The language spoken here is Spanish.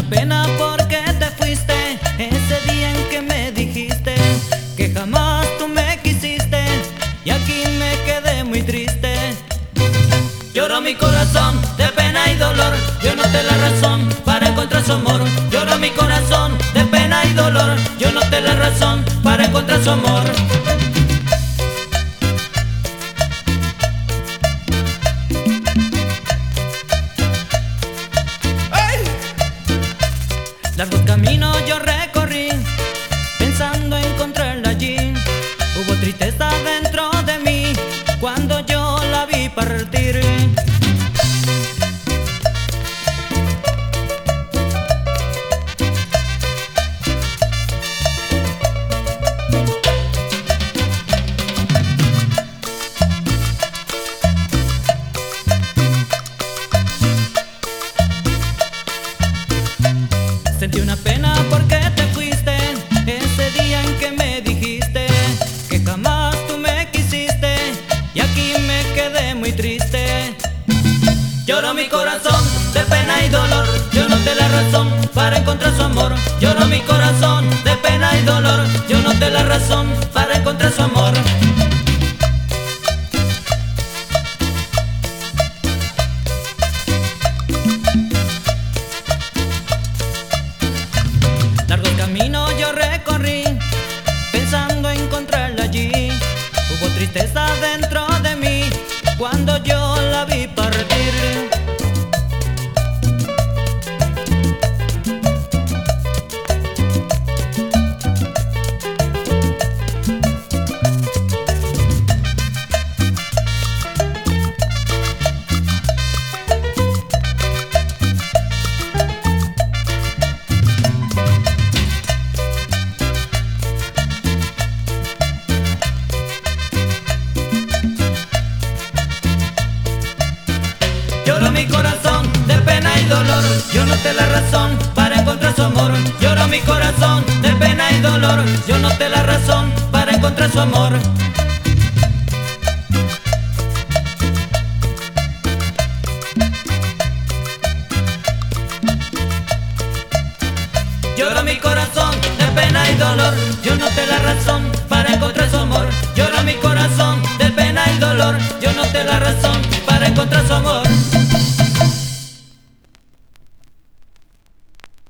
pena porque te fuiste ese día en que me dijiste que jamás tú me quisiste, y aquí me quedé muy triste. Lloró mi corazón de pena y dolor, yo noté la razón para encontrar su amor. Lloró mi corazón de pena y dolor, yo noté la razón para encontrar su amor. Largos caminos yo recorrí pensando encontrarla allí. Hubo tristeza dentro de mí cuando yo la vi partir. Sentí una pena porque te fuiste ese día en que me dijiste que jamás tú me quisiste, y aquí me quedé muy triste. Lloró mi corazón de pena y dolor, yo noté la razón para encontrar su amor. Lloró mi corazón de pena y dolor, yo noté la razón para encontrar su amor. Largos caminos yo recorrí pensando encontrarla allí. Hubo tristeza dentro de mí cuando yo la vi partir. Lloró mi corazón de pena y dolor, yo noté la razón para encontrar su amor. Lloró mi corazón de pena y dolor, yo noté la razón para encontrar su amor. Lloró mi corazón de pena y dolor, yo noté la razón para encontrar su amor. Lloró mi corazón de pena y dolor, yo noté la razón para encontrar su amor.